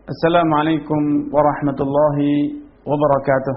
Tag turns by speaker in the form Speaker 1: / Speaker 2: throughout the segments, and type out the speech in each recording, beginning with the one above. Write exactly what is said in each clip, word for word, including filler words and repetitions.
Speaker 1: Assalamualaikum warahmatullahi wabarakatuh.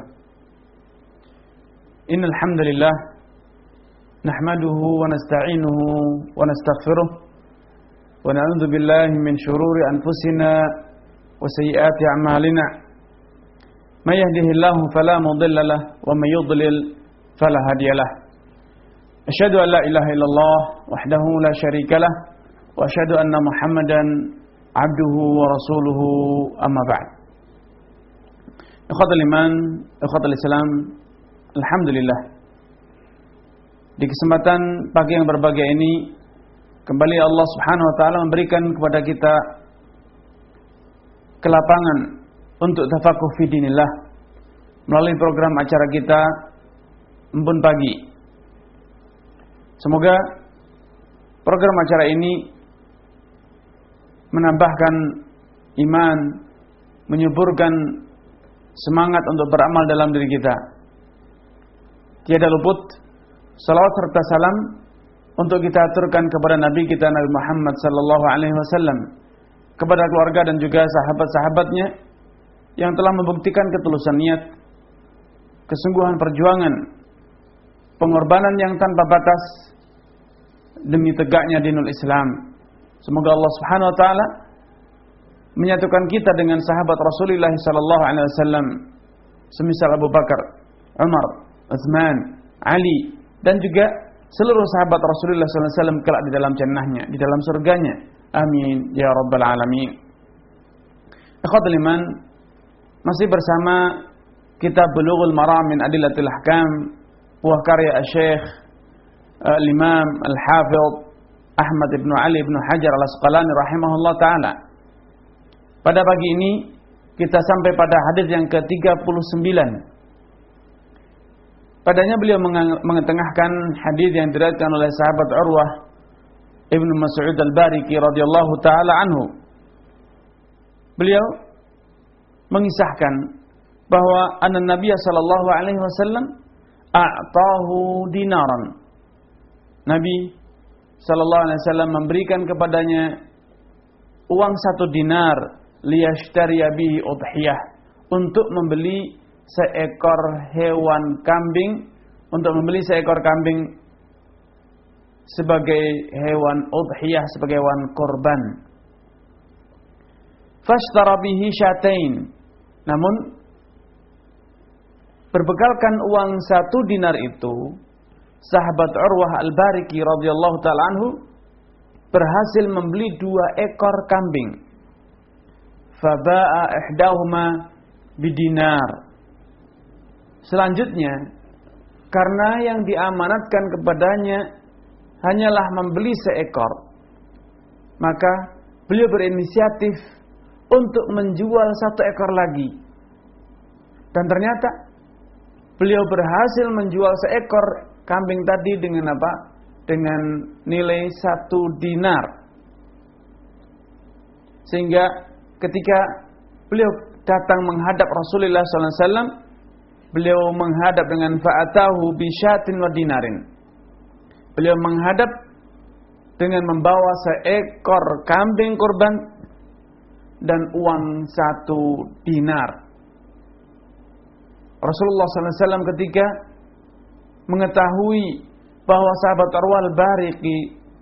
Speaker 1: Innal hamdalillah nahmaduhu wa nasta'inuhu wa nastaghfiruh wa na'udzu billahi min shururi anfusina wa sayyiati a'malina. May yahdihillahu fala mudilla lahu wa may yudlil fala hadiya lahu. Asyhadu an la ilaha illallah wahdahu la syarika lah wa asyhadu anna Muhammadan abduhu wa rasuluhu amma ba'd. Ikhwatul iman, ikhwatul Islam, alhamdulillah. Di kesempatan pagi yang berbahagia ini, kembali Allah Subhanahu wa taala memberikan kepada kita kelapangan untuk tafakuh fi dinillah melalui program acara kita Embun Pagi. Semoga program acara ini menambahkan iman, menyuburkan semangat untuk beramal dalam diri kita. Tiada luput salawat serta salam untuk kita aturkan kepada Nabi kita Nabi Muhammad sallallahu alaihi wasallam, kepada keluarga dan juga sahabat-sahabatnya yang telah membuktikan ketulusan niat, kesungguhan perjuangan, pengorbanan yang tanpa batas demi tegaknya dinul Islam. Semoga Allah Subhanahu wa taala menyatukan kita dengan sahabat Rasulullah sallallahu alaihi wasallam semisal Abu Bakar, Umar, Utsman, Ali dan juga seluruh sahabat Rasulullah sallallahu alaihi wasallam kelak di dalam jannahnya, di dalam surganya. Amin ya rabbal alamin. Ikhwatul iman, masih bersama kitab Bulughul Maram min Adillatil Ahkam, buah karya Syekh Al-Imam Al-Hafidh Ahmad ibn Ali ibn Hajar al-Asqalani rahimahullah ta'ala. Pada pagi ini kita sampai pada hadis yang ke tiga puluh sembilan. Padanya beliau mengetengahkan hadis yang diriwayatkan oleh sahabat Urwah Ibn Mas'ud al-Bariki radhiyallahu ta'ala anhu. Beliau mengisahkan bahwa anna Nabiy sallallahu alaihi wasallam a'tahu dinaran. Nabi sallallahu alaihi wasallam memberikan kepadanya uang satu dinar liyashtariya bihi udhiyah, untuk membeli seekor hewan kambing, untuk membeli seekor kambing sebagai hewan udhiyah, sebagai hewan korban. Fashtara bihi syatain, namun berbekalkan uang satu dinar itu, sahabat Urwah al-Bariki radhiyallahu ta'ala anhu berhasil membeli dua ekor kambing. Faba'a ihdahuma bidinar. Selanjutnya, karena yang diamanatkan kepadanya hanyalah membeli seekor, maka beliau berinisiatif untuk menjual satu ekor lagi. Dan ternyata beliau berhasil menjual seekor kambing tadi dengan apa? Dengan nilai satu dinar. Sehingga ketika beliau datang menghadap Rasulullah sallallahu alaihi wasallam, beliau menghadap dengan fa'atahu bisyatin wa dinarin. Beliau menghadap dengan membawa seekor kambing kurban dan uang satu dinar. Rasulullah sallallahu alaihi wasallam ketika mengetahui bahwa sahabat Urwah al-Bariki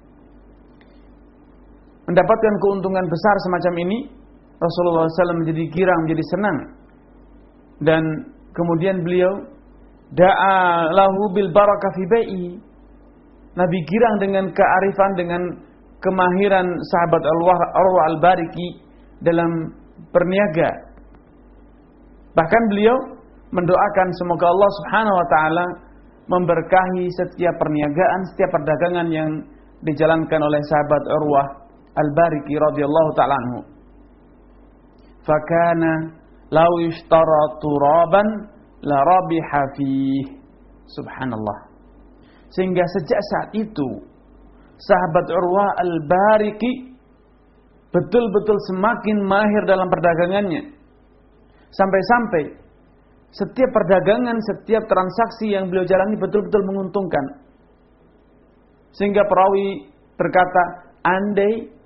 Speaker 1: mendapatkan keuntungan besar semacam ini, Rasulullah sallallahu alaihi wasallam menjadi girang, menjadi senang. Dan kemudian beliau da'a lahu bil barakah fi bai'i. Nabi girang dengan kearifan, dengan kemahiran sahabat Urwah al-Bariki dalam berniaga. Bahkan beliau mendoakan semoga Allah Subhanahu wa taala memberkahi setiap perniagaan, setiap perdagangan yang dijalankan oleh sahabat Urwah al-Bariki radhiyallahu ta'ala anhu. Fakana law yushtara turaban la rabiha fihi. Subhanallah. Sehingga sejak saat itu sahabat Urwah al-Bariki betul-betul semakin mahir dalam perdagangannya. Sampai-sampai setiap perdagangan, setiap transaksi yang beliau jalani betul-betul menguntungkan. Sehingga perawi berkata, andai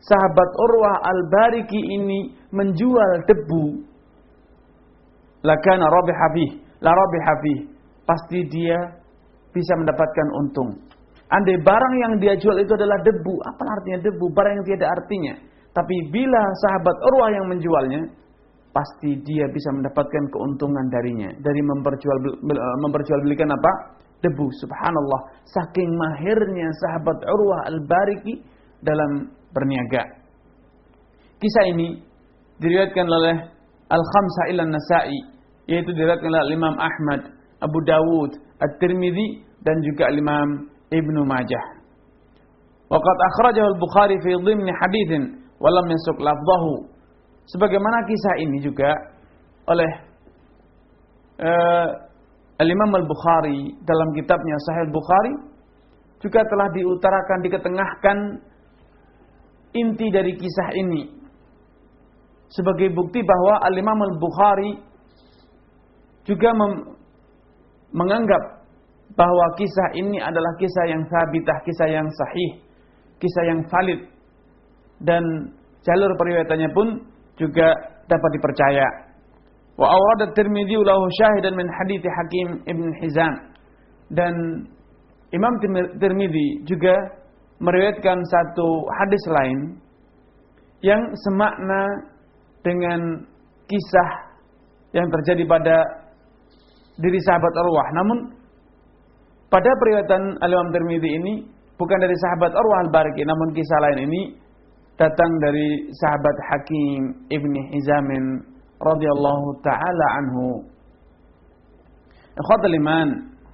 Speaker 1: sahabat Urwah Al-Bariki ini menjual debu, lakana rabiha fih, la rabiha fih, pasti dia bisa mendapatkan untung. Andai barang yang dia jual itu adalah debu, apa artinya debu? Barang yang tiada artinya. Tapi bila sahabat Urwah yang menjualnya, pasti dia bisa mendapatkan keuntungan darinya. Dari memperjual, memperjualbelikan apa? Debu. Subhanallah. Saking mahirnya sahabat Urwah Al-Bariki dalam berniaga. Kisah ini diriwayatkan oleh Al-Khamsah ila Nasa'i, yaitu diriwayatkan oleh Imam Ahmad, Abu Dawud, At-Tirmidzi, dan juga Imam Ibnu Majah. Waqad akhrajahu Al-Bukhari fi dhimni haditsin wa lam yasuk lafdhahu. Sebagaimana kisah ini juga oleh uh, Al-Imam Al-Bukhari dalam kitabnya Sahih Al-Bukhari juga telah diutarakan, diketengahkan inti dari kisah ini sebagai bukti bahwa Al-Imam Al-Bukhari juga mem- menganggap bahwa kisah ini adalah kisah yang sabitah, kisah yang sahih, kisah yang valid, dan jalur periwayatannya pun juga dapat dipercaya. Wa awrad at-Tirmidzi lahu syahidan min hadits Hakim ibn Hizam, dan Imam Tirmidzi juga meriwayatkan satu hadis lain yang semakna dengan kisah yang terjadi pada diri sahabat Urwah. Namun pada periwayatan Al-Imam Tirmidzi ini bukan dari sahabat Urwah Al-Bariki, namun kisah lain ini datang dari sahabat Hakim ibn Hizam radhiyallahu taala anhu. Ikhwatul iman,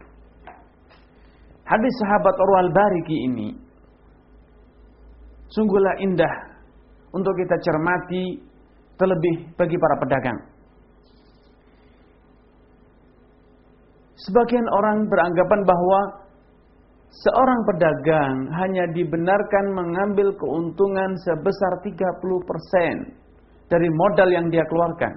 Speaker 1: hadis sahabat Urwah Al-Bariki ini sungguhlah indah untuk kita cermati, terlebih bagi para pedagang. Sebagian orang beranggapan bahwa seorang pedagang hanya dibenarkan mengambil keuntungan sebesar tiga puluh persen dari modal yang dia keluarkan.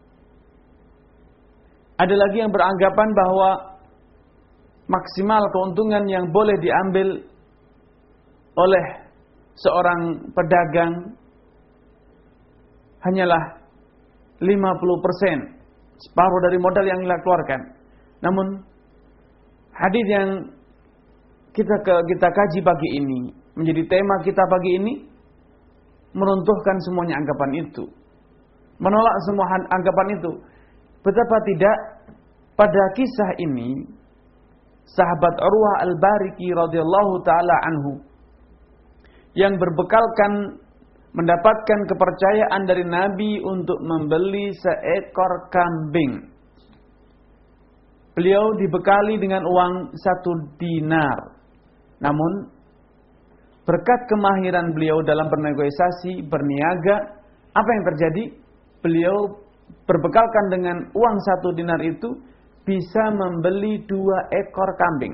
Speaker 1: Ada lagi yang beranggapan bahwa maksimal keuntungan yang boleh diambil oleh seorang pedagang hanyalah lima puluh persen, separuh dari modal yang dia keluarkan. Namun hadis yang kita kita kaji pagi ini, menjadi tema kita pagi ini, meruntuhkan semuanya anggapan itu, menolak semua anggapan itu. Betapa tidak, pada kisah ini sahabat Urwah Al-Bariki radhiyallahu taala anhu yang berbekalkan mendapatkan kepercayaan dari Nabi untuk membeli seekor kambing. Beliau dibekali dengan uang satu dinar. Namun berkat kemahiran beliau dalam bernegosiasi, berniaga, apa yang terjadi? Beliau berbekalkan dengan uang satu dinar itu bisa membeli dua ekor kambing.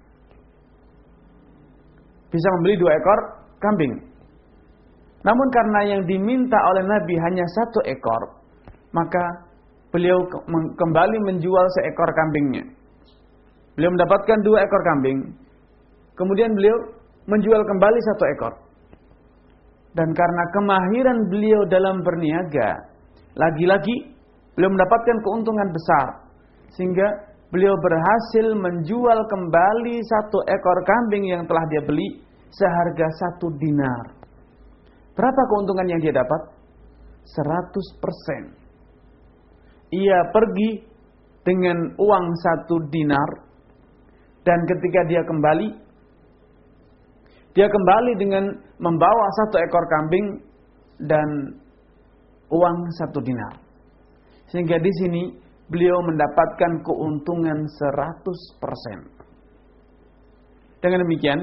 Speaker 1: Bisa membeli dua ekor kambing. Namun karena yang diminta oleh Nabi hanya satu ekor, maka beliau kembali menjual seekor kambingnya. Beliau mendapatkan dua ekor kambing. Kemudian beliau menjual kembali satu ekor. Dan karena kemahiran beliau dalam berniaga, lagi-lagi beliau mendapatkan keuntungan besar. Sehingga beliau berhasil menjual kembali satu ekor kambing yang telah dia beli seharga satu dinar. Berapa keuntungan yang dia dapat? seratus persen. Ia pergi dengan uang satu dinar, dan ketika dia kembali, dia kembali dengan membawa satu ekor kambing dan uang satu dinar. Sehingga di sini beliau mendapatkan keuntungan seratus persen. Dengan demikian,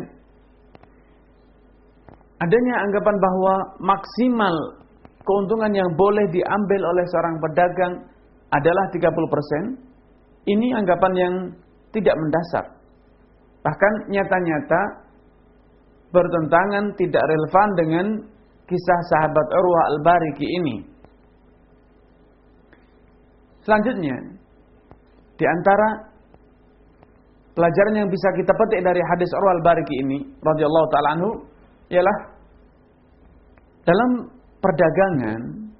Speaker 1: adanya anggapan bahwa maksimal keuntungan yang boleh diambil oleh seorang pedagang adalah tiga puluh persen. Ini anggapan yang tidak mendasar. Bahkan nyata-nyata bertentangan, tidak relevan dengan kisah sahabat Urwah Al-Bariki ini. Selanjutnya, di antara pelajaran yang bisa kita petik dari hadis Urwah Al-Bariki ini radhiyallahu taala anhu ialah dalam perdagangan,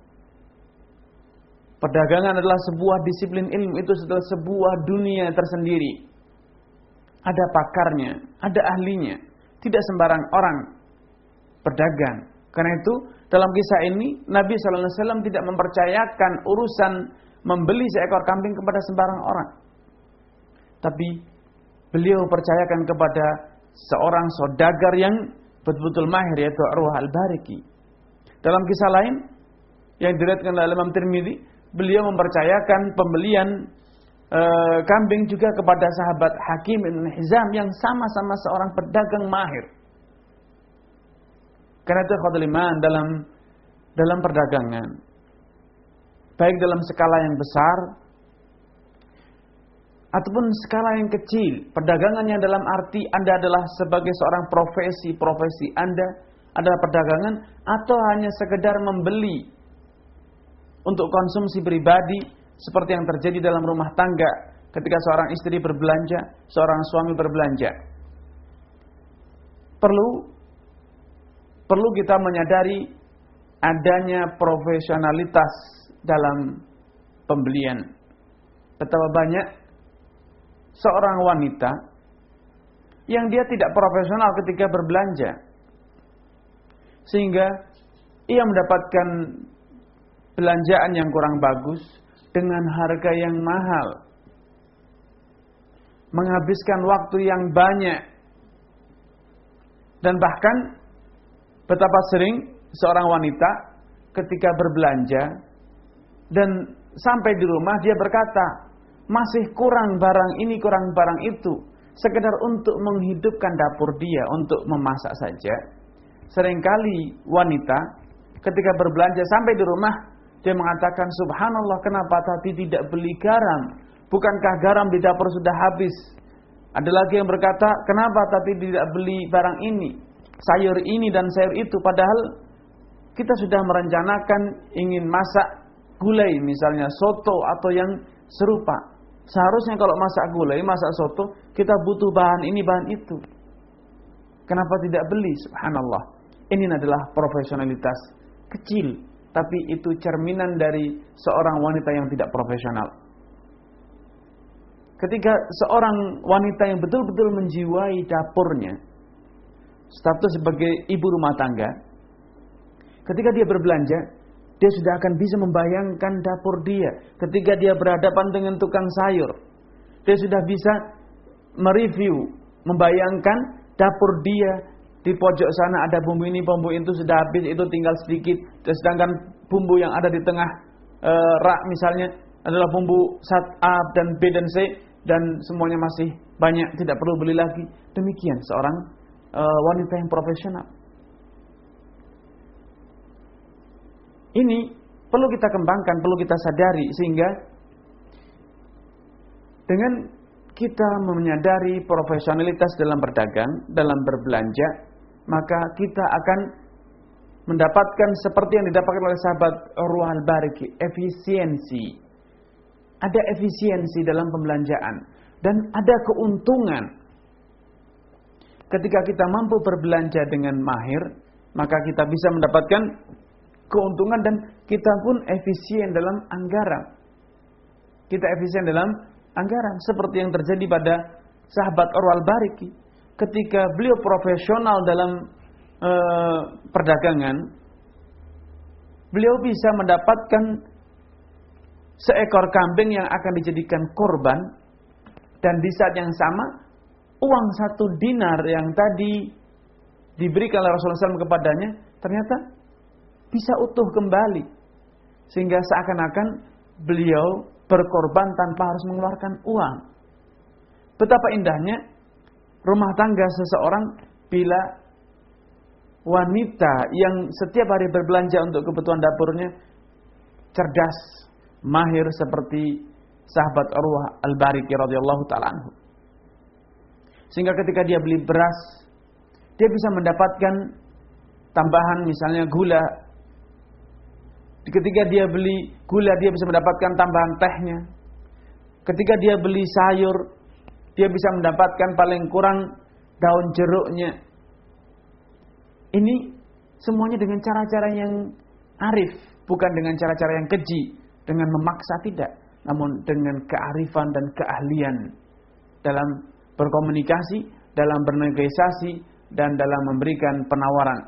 Speaker 1: perdagangan adalah sebuah disiplin ilmu, itu adalah sebuah dunia tersendiri. Ada pakarnya, ada ahlinya. Tidak sembarang orang berdagang. Karena itu dalam kisah ini Nabi shallallahu alaihi wasallam tidak mempercayakan urusan membeli seekor kambing kepada sembarang orang. Tapi beliau percayakan kepada seorang saudagar yang betul-betul mahir, yaitu Urwah al-Bariki. Dalam kisah lain yang diriwayatkan oleh Imam Tirmidzi, beliau mempercayakan pembelian e, kambing juga kepada sahabat Hakim bin Hizam yang sama-sama seorang pedagang mahir. Karena itu ikhwatul iman, dalam dalam perdagangan, baik dalam skala yang besar ataupun skala yang kecil, perdagangan yang dalam arti Anda adalah sebagai seorang profesi, profesi Anda adalah perdagangan, atau hanya sekedar membeli untuk konsumsi pribadi seperti yang terjadi dalam rumah tangga ketika seorang istri berbelanja, seorang suami berbelanja. Perlu perlu kita menyadari adanya profesionalitas dalam pembelian. Betapa banyak seorang wanita yang dia tidak profesional ketika berbelanja, sehingga ia mendapatkan belanjaan yang kurang bagus dengan harga yang mahal, menghabiskan waktu yang banyak, dan bahkan betapa sering seorang wanita ketika berbelanja dan sampai di rumah dia berkata, masih kurang barang ini, kurang barang itu, sekedar untuk menghidupkan dapur dia, untuk memasak saja. Seringkali wanita ketika berbelanja sampai di rumah, dia mengatakan, subhanallah, kenapa tadi tidak beli garam? Bukankah garam di dapur sudah habis? Ada lagi yang berkata, kenapa tadi tidak beli barang ini, sayur ini dan sayur itu? Padahal kita sudah merencanakan ingin masak gulai, misalnya soto atau yang serupa. Seharusnya kalau masak gulai, masak soto, kita butuh bahan ini, bahan itu. Kenapa tidak beli? Subhanallah. Ini adalah profesionalitas kecil, tapi itu cerminan dari seorang wanita yang tidak profesional. Ketika seorang wanita yang betul-betul menjiwai dapurnya, status sebagai ibu rumah tangga, ketika dia berbelanja, dia sudah akan bisa membayangkan dapur dia. Ketika dia berhadapan dengan tukang sayur, dia sudah bisa mereview, membayangkan dapur dia. Di pojok sana ada bumbu ini, bumbu itu sudah habis, itu tinggal sedikit. Sedangkan bumbu yang ada di tengah e, rak misalnya adalah bumbu sat A dan B dan C, dan semuanya masih banyak, tidak perlu beli lagi. Demikian seorang e, wanita yang profesional. Ini perlu kita kembangkan, perlu kita sadari, sehingga dengan kita menyadari profesionalitas dalam berdagang, dalam berbelanja, maka kita akan mendapatkan seperti yang didapatkan oleh sahabat Urwah al-Bariki, efisiensi. Ada efisiensi dalam pembelanjaan dan ada keuntungan. Ketika kita mampu berbelanja dengan mahir, maka kita bisa mendapatkan keuntungan dan kita pun efisien dalam anggaran. Kita efisien dalam anggaran seperti yang terjadi pada sahabat Urwah al-Bariki. Ketika beliau profesional dalam e, perdagangan, beliau bisa mendapatkan seekor kambing yang akan dijadikan korban, dan di saat yang sama uang satu dinar yang tadi diberikan oleh Rasulullah shallallahu alaihi wasallam kepadanya ternyata bisa utuh kembali, sehingga seakan-akan beliau berkorban tanpa harus mengeluarkan uang. Betapa indahnya rumah tangga seseorang bila wanita yang setiap hari berbelanja untuk kebutuhan dapurnya cerdas, mahir seperti sahabat Urwah al-Bariki radhiyallahu taala anhu. Sehingga ketika dia beli beras, dia bisa mendapatkan tambahan misalnya gula. Ketika dia beli gula, dia bisa mendapatkan tambahan tehnya. Ketika dia beli sayur, dia bisa mendapatkan paling kurang daun jeruknya. Ini semuanya dengan cara-cara yang arif, bukan dengan cara-cara yang keji, dengan memaksa tidak, namun dengan kearifan dan keahlian dalam berkomunikasi, dalam bernegosiasi, dan dalam memberikan penawaran.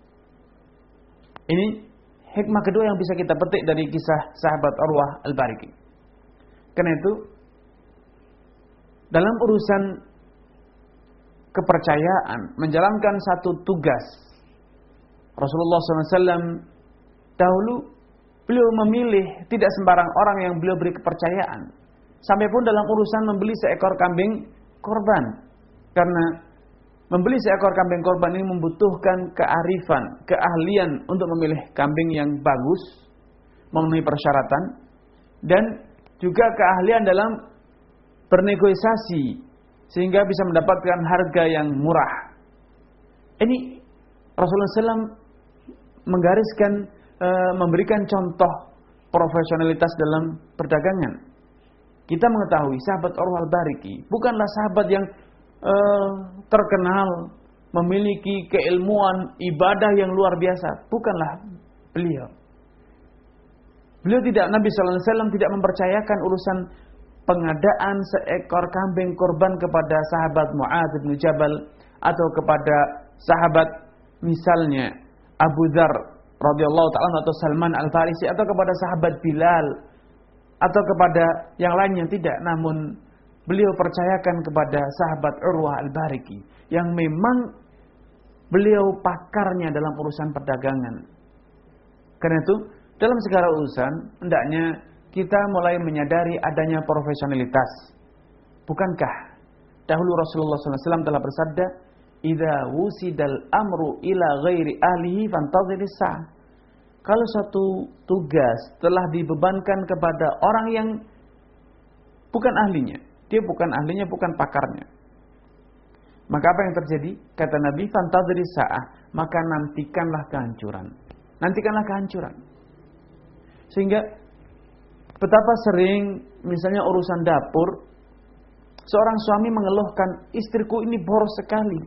Speaker 1: Ini hikmah kedua yang bisa kita petik dari kisah sahabat Urwah Al-Bariki. Karena itu, dalam urusan kepercayaan, menjalankan satu tugas, Rasulullah shallallahu alaihi wasallam dahulu beliau memilih tidak sembarang orang yang beliau beri kepercayaan. Sampai pun dalam urusan membeli seekor kambing korban. Karena membeli seekor kambing korban ini membutuhkan kearifan, keahlian untuk memilih kambing yang bagus, memenuhi persyaratan, dan juga keahlian dalam bernegosiasi sehingga bisa mendapatkan harga yang murah. Ini Rasulullah shallallahu alaihi wasallam menggariskan, e, memberikan contoh profesionalitas dalam perdagangan. Kita mengetahui sahabat Urwah Al-Bariki bukanlah sahabat yang e, terkenal memiliki keilmuan ibadah yang luar biasa. Bukanlah beliau. Beliau tidak, Nabi shallallahu alaihi wasallam tidak mempercayakan urusan pengadaan seekor kambing korban kepada sahabat Mu'adz bin Jabal atau kepada sahabat misalnya Abu Dzar radhiyallahu ta'ala atau Salman Al-Farisi atau kepada sahabat Bilal atau kepada yang lainnya, tidak. Namun beliau percayakan kepada sahabat Urwah Al-Bariki yang memang beliau pakarnya dalam urusan perdagangan. Karena itu dalam segala urusan hendaknya kita mulai menyadari adanya profesionalitas. Bukankah dahulu Rasulullah shallallahu alaihi wasallam telah bersabda, "Idza wusidal amru ila ghairi ahlihi fantadhiris sa'ah." Kalau suatu tugas telah dibebankan kepada orang yang bukan ahlinya, dia bukan ahlinya, bukan pakarnya, maka apa yang terjadi? Kata Nabi, "Fantadhiris sa'ah," maka nantikanlah kehancuran. Nantikanlah kehancuran. Sehingga betapa sering misalnya urusan dapur, seorang suami mengeluhkan, istriku ini boros sekali.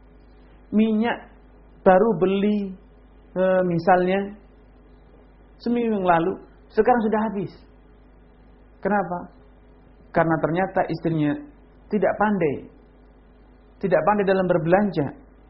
Speaker 1: Minyak baru beli e, misalnya seminggu yang lalu, sekarang sudah habis. Kenapa? Karena ternyata istrinya tidak pandai. Tidak pandai dalam berbelanja.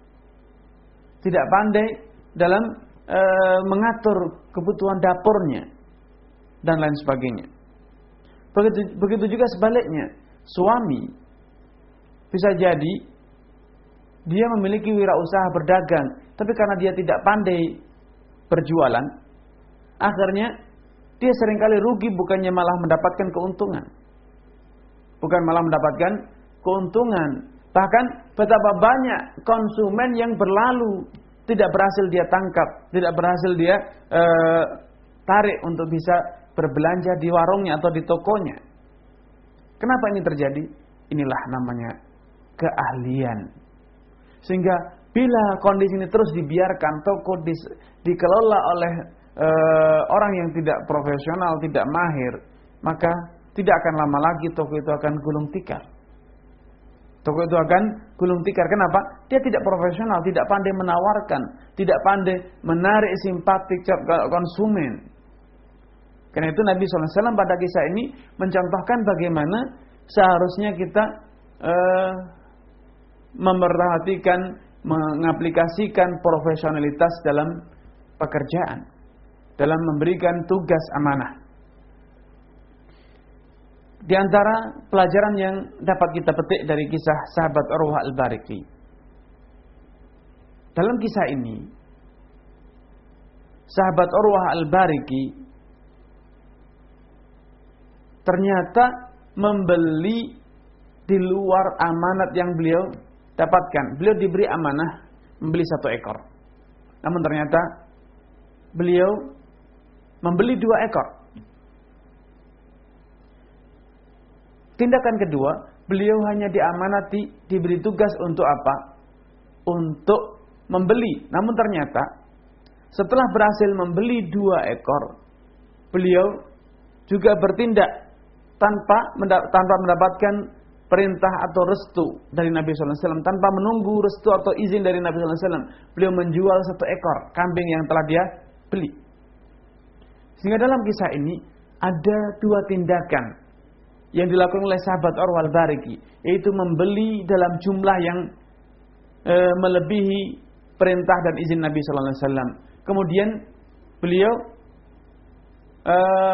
Speaker 1: Tidak pandai dalam e, mengatur kebutuhan dapurnya dan lain sebagainya. Begitu, begitu juga sebaliknya, suami bisa jadi dia memiliki wirausaha berdagang, tapi karena dia tidak pandai berjualan, akhirnya dia seringkali rugi, bukannya malah mendapatkan keuntungan. Bukan malah mendapatkan keuntungan. Bahkan betapa banyak konsumen yang berlalu, tidak berhasil dia tangkap, tidak berhasil dia eh, tarik untuk bisa berbelanja di warungnya atau di tokonya. Kenapa ini terjadi? Inilah namanya keahlian. Sehingga bila kondisi ini terus dibiarkan, toko di, dikelola oleh e, orang yang tidak profesional, tidak mahir, maka tidak akan lama lagi toko itu akan gulung tikar. Toko itu akan gulung tikar. Kenapa? Dia tidak profesional, tidak pandai menawarkan, tidak pandai menarik simpati konsumen. Karena itu Nabi shallallahu alaihi wasallam pada kisah ini mencontohkan bagaimana seharusnya kita eh, memperhatikan, mengaplikasikan profesionalitas dalam pekerjaan, dalam memberikan tugas amanah. Di antara pelajaran yang dapat kita petik dari kisah sahabat Urwah Al-Bariki, dalam kisah ini sahabat Urwah Al-Bariki ternyata membeli di luar amanat yang beliau dapatkan. Beliau diberi amanah membeli satu ekor. Namun ternyata beliau membeli dua ekor. Tindakan kedua, beliau hanya diamanati, diberi tugas untuk apa? Untuk membeli. Namun ternyata setelah berhasil membeli dua ekor, beliau juga bertindak tanpa tanpa mendapatkan perintah atau restu dari Nabi sallallahu alaihi wasallam, tanpa menunggu restu atau izin dari Nabi sallallahu alaihi wasallam, beliau menjual satu ekor kambing yang telah dia beli. Sehingga dalam kisah ini ada dua tindakan yang dilakukan oleh sahabat Urwah al-Bariki, yaitu membeli dalam jumlah yang e, melebihi perintah dan izin Nabi sallallahu alaihi wasallam. Kemudian beliau e,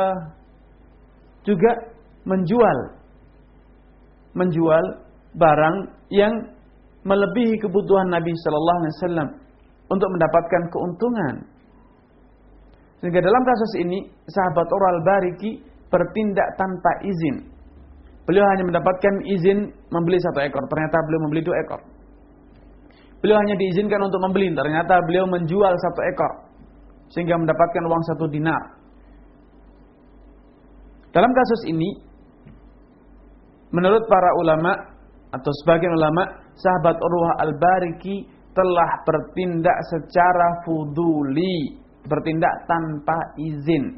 Speaker 1: juga menjual menjual barang yang melebihi kebutuhan Nabi sallallahu alaihi wasallam untuk mendapatkan keuntungan. Sehingga dalam kasus ini sahabat Urwah al-Bariki bertindak tanpa izin. Beliau hanya mendapatkan izin membeli satu ekor, ternyata beliau membeli dua ekor. Beliau hanya diizinkan untuk membeli, ternyata beliau menjual satu ekor sehingga mendapatkan uang satu dinar. Dalam kasus ini, menurut para ulama atau sebagian ulama, sahabat Urwah al-Bariki telah bertindak secara fuduli, bertindak tanpa izin.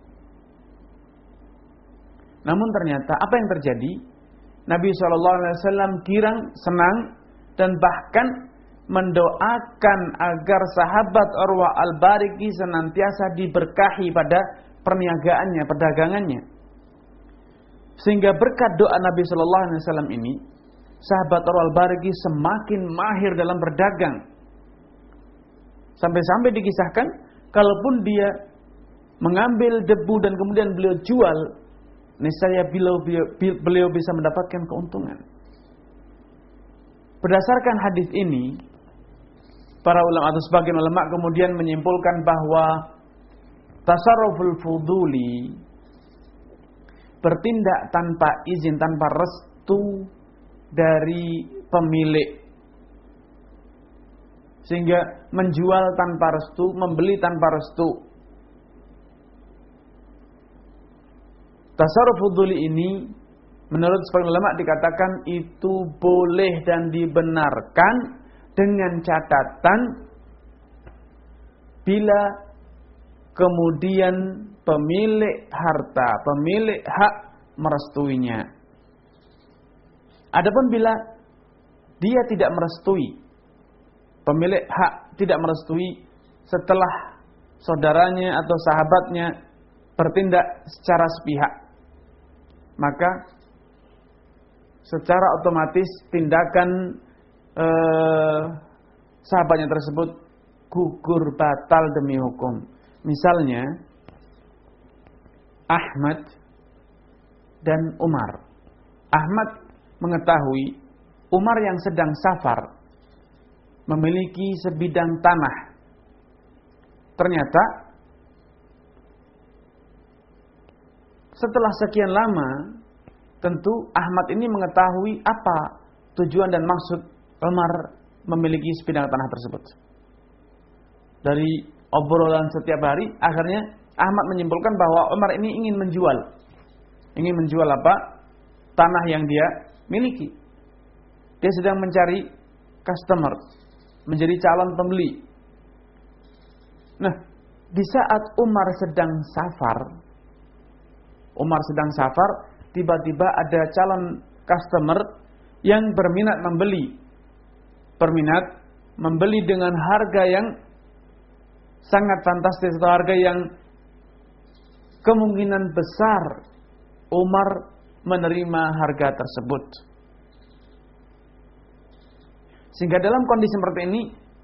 Speaker 1: Namun ternyata apa yang terjadi? Nabi shallallahu alaihi wasallam girang, senang, dan bahkan mendoakan agar sahabat Urwah al-Bariki senantiasa diberkahi pada perniagaannya, perdagangannya. Sehingga berkat doa Nabi shallallahu alaihi wasallam ini, sahabat Urwah al-Bariki semakin mahir dalam berdagang. Sampai-sampai dikisahkan, kalaupun dia mengambil debu dan kemudian beliau jual, niscaya beliau, beliau bisa mendapatkan keuntungan. Berdasarkan hadis ini, para ulama atau sebagian ulama kemudian menyimpulkan bahwa tasarruful fuduli, bertindak tanpa izin, tanpa restu dari pemilik, sehingga menjual tanpa restu, membeli tanpa restu. Tasarruf fuduli ini menurut sebagian ulama dikatakan itu boleh dan dibenarkan dengan catatan bila kemudian pemilik harta, pemilik hak merestuinya. Adapun bila dia tidak merestui, pemilik hak tidak merestui setelah saudaranya atau sahabatnya bertindak secara sepihak, maka secara otomatis tindakan eh, sahabatnya tersebut gugur batal demi hukum. Misalnya Ahmad dan Umar. Ahmad mengetahui Umar yang sedang safar memiliki sebidang tanah. Ternyata setelah sekian lama, tentu Ahmad ini mengetahui apa tujuan dan maksud Umar memiliki sebidang tanah tersebut. Dari obrolan setiap hari, akhirnya Ahmad menyimpulkan bahwa Umar ini ingin menjual. Ingin menjual apa? Tanah yang dia miliki. Dia sedang mencari customer, menjadi calon pembeli. Nah, di saat Umar sedang safar, Umar sedang safar, tiba-tiba ada calon customer yang berminat membeli. Berminat membeli dengan harga yang sangat fantastis, atau harga yang kemungkinan besar Umar menerima harga tersebut. Sehingga dalam kondisi seperti ini,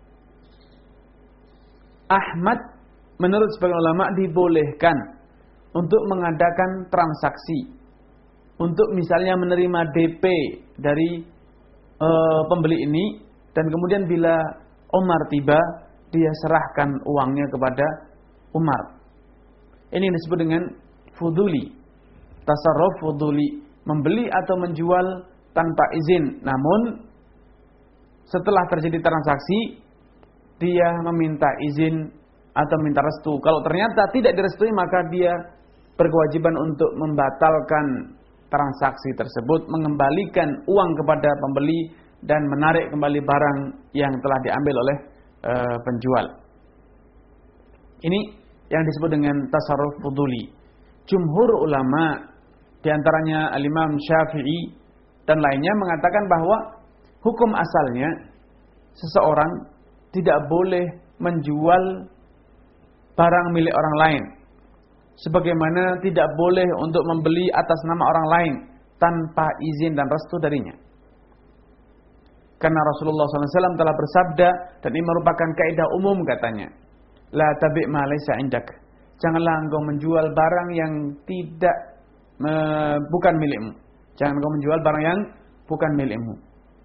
Speaker 1: Ahmad menurut sebagian ulama dibolehkan untuk mengadakan transaksi, untuk misalnya menerima D P dari e, pembeli ini, dan kemudian bila Umar tiba, dia serahkan uangnya kepada Umar. Ini yang disebut dengan fuduli, tasarruf fuduli, membeli atau menjual tanpa izin. Namun setelah terjadi transaksi, dia meminta izin atau minta restu. Kalau ternyata tidak direstui, maka dia berkewajiban untuk membatalkan transaksi tersebut, mengembalikan uang kepada pembeli dan menarik kembali barang yang telah diambil oleh e, penjual. Ini yang disebut dengan tasarruf fuduli. Jumhur ulama, di antaranya Al-Imam Syafi'i dan lainnya mengatakan bahwa hukum asalnya seseorang tidak boleh menjual barang milik orang lain, sebagaimana tidak boleh untuk membeli atas nama orang lain tanpa izin dan restu darinya. Karena Rasulullah shallallahu alaihi wasallam telah bersabda, dan ini merupakan kaidah umum katanya, la tabi' ma laysa indak. Janganlah engkau menjual barang yang tidak e, bukan milikmu. Jangan engkau menjual barang yang bukan milikmu.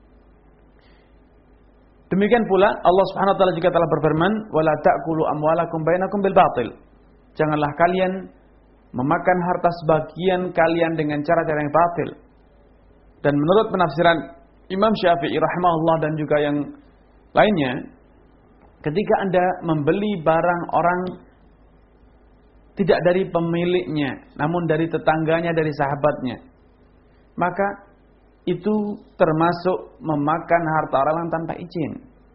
Speaker 1: Demikian pula Allah Subhanahu wa taala juga telah berfirman, wala ta'kulu amwalakum bainakum bil batil. Janganlah kalian memakan harta sebagian kalian dengan cara-cara yang batil. Dan menurut penafsiran Imam Syafi'i rahimahullah dan juga yang lainnya, ketika Anda membeli barang orang tidak dari pemiliknya, namun dari tetangganya, dari sahabatnya, maka itu termasuk memakan harta orang lain tanpa izin.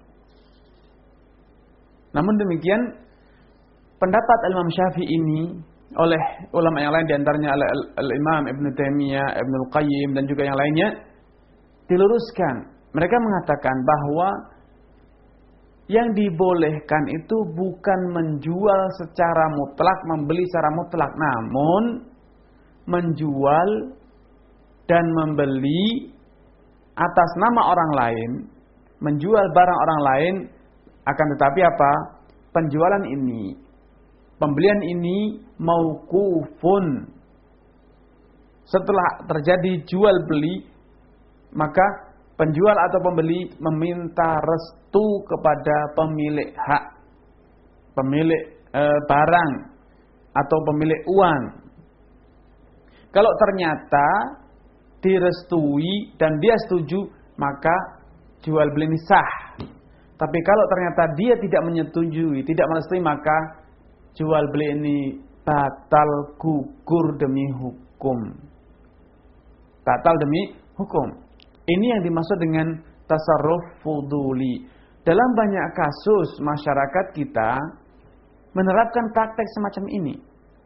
Speaker 1: Namun demikian, pendapat Imam Syafi'i ini oleh ulama yang lain, diantaranya Al-Imam Ibn Taimiyah, Ibn Al-Qayyim dan juga yang lainnya, diluruskan. Mereka mengatakan bahwa yang dibolehkan itu bukan menjual secara mutlak, membeli secara mutlak, namun menjual dan membeli atas nama orang lain, menjual barang orang lain. Akan tetapi apa? Penjualan ini, pembelian ini mauqufun. Setelah terjadi jual beli, maka penjual atau pembeli meminta restu kepada pemilik hak, pemilik e, barang atau pemilik uang. Kalau ternyata direstui dan dia setuju, maka jual beli ini sah. Tapi kalau ternyata dia tidak menyetujui, tidak merestui, maka jual beli ini batal, gugur demi hukum. Batal demi hukum. Ini yang dimaksud dengan tasarruf fuduli. Dalam banyak kasus masyarakat kita menerapkan praktek semacam ini.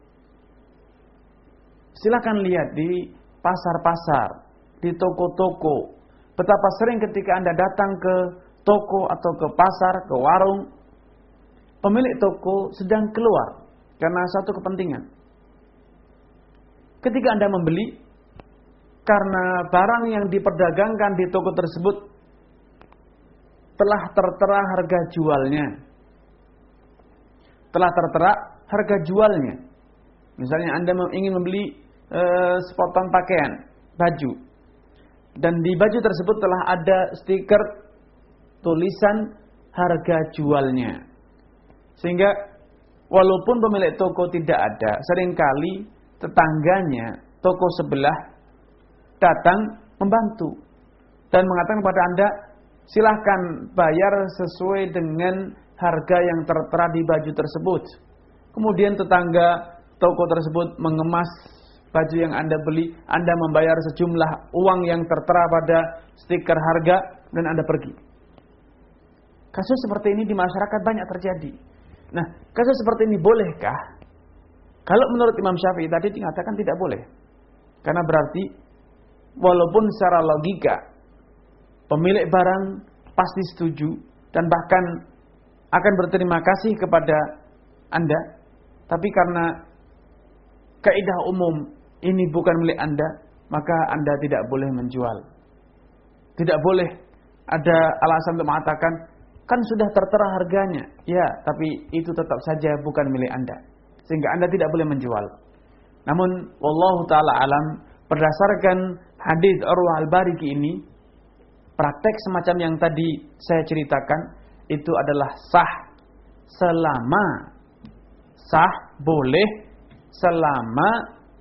Speaker 1: Silakan lihat di pasar-pasar, di toko-toko. Betapa sering ketika Anda datang ke toko atau ke pasar, ke warung, pemilik toko sedang keluar karena satu kepentingan. Ketika Anda membeli, karena barang yang diperdagangkan di toko tersebut telah tertera harga jualnya. Telah tertera harga jualnya. Misalnya Anda ingin membeli e, sepotong pakaian, baju. Dan di baju tersebut telah ada stiker tulisan harga jualnya. Sehingga walaupun pemilik toko tidak ada, seringkali tetangganya, toko sebelah, datang membantu dan mengatakan kepada Anda, silahkan bayar sesuai dengan harga yang tertera di baju tersebut. Kemudian tetangga toko tersebut mengemas baju yang Anda beli, Anda membayar sejumlah uang yang tertera pada stiker harga dan Anda pergi. Kasus seperti ini di masyarakat banyak terjadi. Nah, kasus seperti ini bolehkah? Kalau menurut Imam Syafi'i tadi dikatakan tidak boleh. Karena berarti walaupun secara logika pemilik barang pasti setuju dan bahkan akan berterima kasih kepada Anda, tapi karena kaidah umum ini bukan milik Anda, maka Anda tidak boleh menjual. Tidak boleh ada alasan untuk mengatakan, kan sudah tertera harganya. Ya, tapi itu tetap saja bukan milik Anda, sehingga Anda tidak boleh menjual. Namun wallahu taala alam, berdasarkan hadis Urwah Al-Bariki ini, praktek semacam yang tadi saya ceritakan itu adalah sah selama sah boleh selama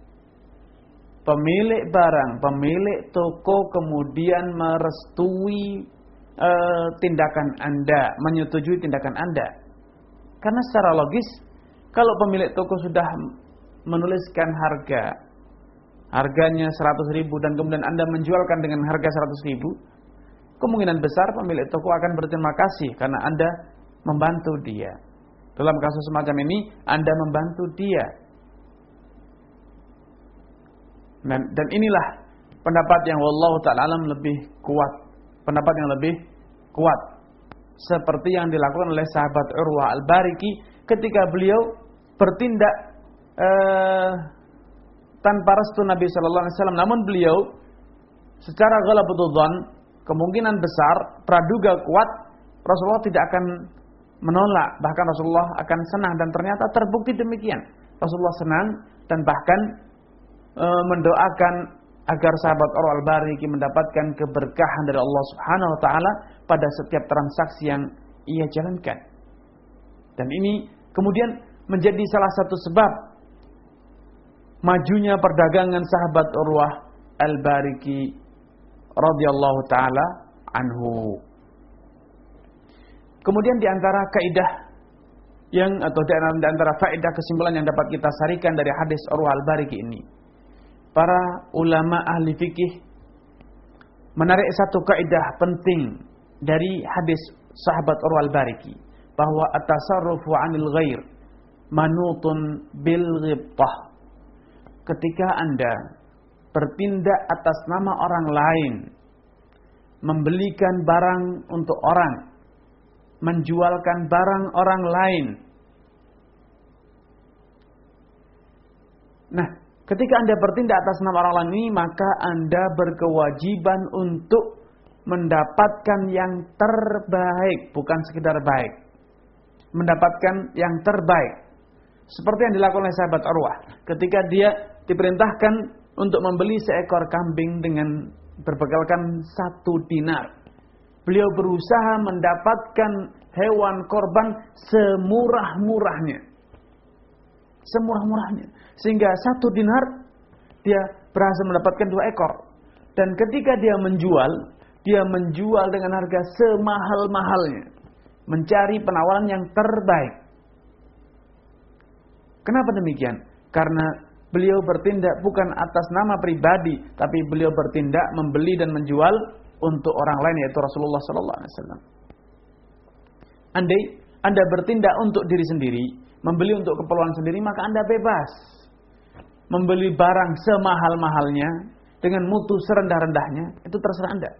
Speaker 1: pemilik barang, pemilik toko kemudian merestui e, tindakan Anda, menyetujui tindakan Anda. Karena secara logis, kalau pemilik toko sudah menuliskan harga, harganya seratus ribu dan kemudian Anda menjualkan dengan harga seratus ribu, kemungkinan besar pemilik toko akan berterima kasih karena Anda membantu dia. Dalam kasus semacam ini, Anda membantu dia. Dan, dan inilah pendapat yang wallahu ta'ala alam lebih kuat, pendapat yang lebih kuat, seperti yang dilakukan oleh sahabat Urwah Al-Bariki ketika beliau bertindak eh, tanpa restu Nabi Shallallahu Alaihi Wasallam, namun beliau secara ghalabatul dzan, kemungkinan besar, praduga kuat, Rasulullah tidak akan menolak, bahkan Rasulullah akan senang, dan ternyata terbukti demikian. Rasulullah senang dan bahkan e, mendoakan agar sahabat Urwah Al-Bariki mendapatkan keberkahan dari Allah Subhanahu wa taala pada setiap transaksi yang ia jalankan. Dan ini kemudian menjadi salah satu sebab majunya perdagangan sahabat Urwah Al-Bariki radhiyallahu taala anhu. Kemudian di antara kaidah yang atau di antara faedah kesimpulan yang dapat kita sarikan dari hadis Urwah Al-Bariki ini, para ulama ahli fikih menarik satu kaidah penting dari hadis sahabat Urwah Al-Bariki, bahwa at-tasarrufu 'anil ghair manutun bil ghibtah. Ketika Anda bertindak atas nama orang lain, membelikan barang untuk orang, menjualkan barang orang lain. Nah, ketika Anda bertindak atas nama orang lain ini, maka Anda berkewajiban untuk mendapatkan yang terbaik, bukan sekedar baik. Mendapatkan yang terbaik. Seperti yang dilakukan oleh sahabat Urwah ketika dia diperintahkan untuk membeli seekor kambing dengan berbekalkan satu dinar. Beliau berusaha mendapatkan hewan korban semurah-murahnya. Semurah-murahnya. Sehingga satu dinar dia berhasil mendapatkan dua ekor. Dan ketika dia menjual, dia menjual dengan harga semahal-mahalnya. Mencari penawaran yang terbaik. Kenapa demikian? Karena beliau bertindak bukan atas nama pribadi, tapi beliau bertindak membeli dan menjual untuk orang lain, yaitu Rasulullah Sallallahu Alaihi Wasallam. Andai Anda bertindak untuk diri sendiri, membeli untuk keperluan sendiri, maka Anda bebas membeli barang semahal-mahalnya dengan mutu serendah-rendahnya, itu terserah Anda.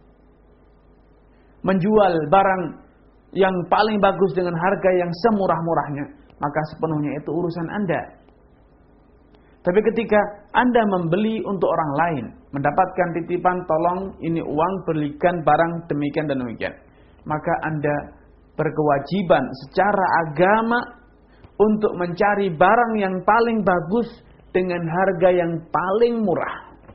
Speaker 1: Menjual barang yang paling bagus dengan harga yang semurah-murahnya, maka sepenuhnya itu urusan Anda. Tapi ketika Anda membeli untuk orang lain, mendapatkan titipan, tolong ini uang, belikan barang demikian dan demikian, maka Anda berkewajiban secara agama untuk mencari barang yang paling bagus dengan harga yang paling murah.